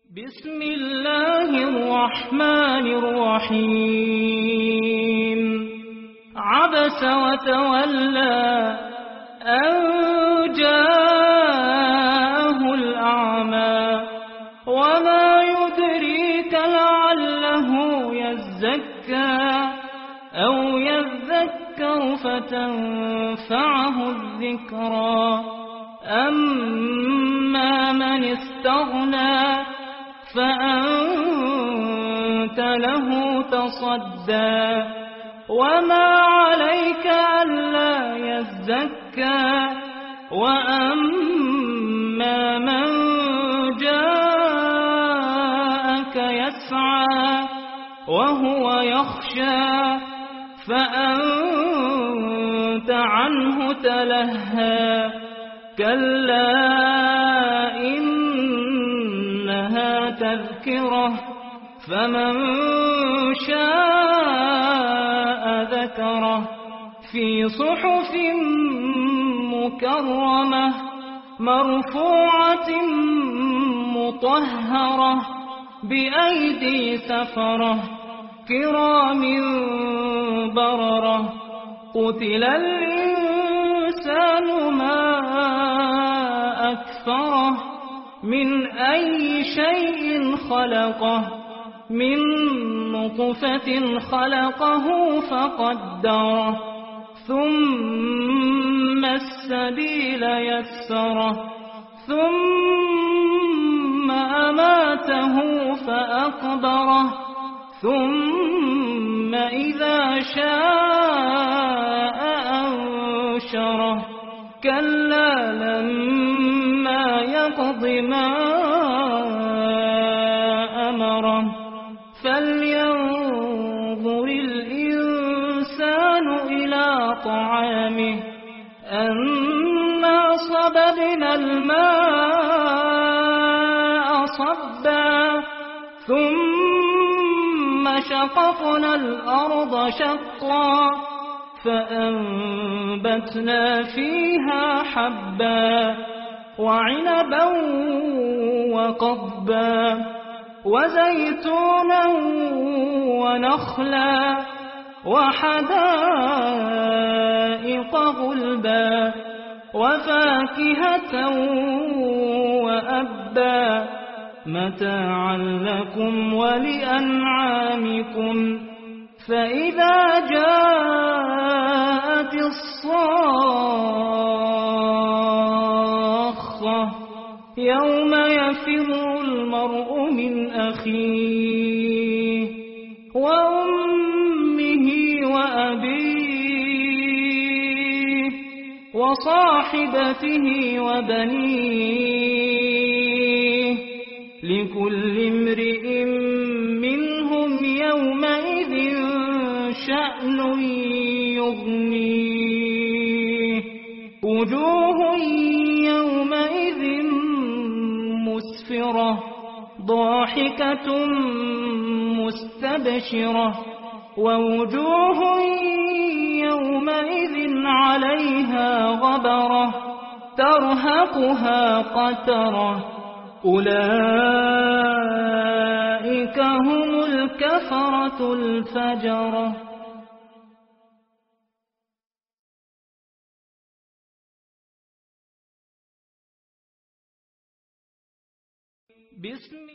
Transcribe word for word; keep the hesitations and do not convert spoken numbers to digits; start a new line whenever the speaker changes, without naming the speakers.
بسم الله الرحمن الرحيم عبس وتولى أن جاءه الأعمى وما يدريك لعله يزكى أو يذكر فتنفعه الذكرى أما من استغنى فأنت له تصدى وما عليك ألا يزكى وأما من جاءك يسعى وهو يخشى فأنت عنه تلهى كلا إنها تذكرة فمن شاء ذكره في صحف مكرمة مرفوعة مطهرة بأيدي سفرة كرام بررة قتل الإنسان ما أكفره من أي شيء خلقه من نطفة خلقه فقدره ثم السبيل يسره ثم أماته فأقبره ثم إذا شاء أنشره كلا لما يقض ما أمره فلينظر الإنسان إلى طعامه أنا صببنا الماء صبا ثم شققنا الأرض شقا فأنبتنا فيها حبا وعنبا وقضبا وزيتونا ونخلا وحدائق غلبا وفاكهة وأبا متاعا لكم ولأنعامكم فإذا جاءت الصاخة يوم يفر المرء من أخيه وأمه وأبيه وصاحبته وبنيه لكل امرئ منهم يومئذ شأن يغنيه وجوه يومئذ مسفرة ضاحكة مستبشرة ووجوه يومئذ عليها غبرة ترهقها قترة أولئك هم الكفرة الفجرة. بسم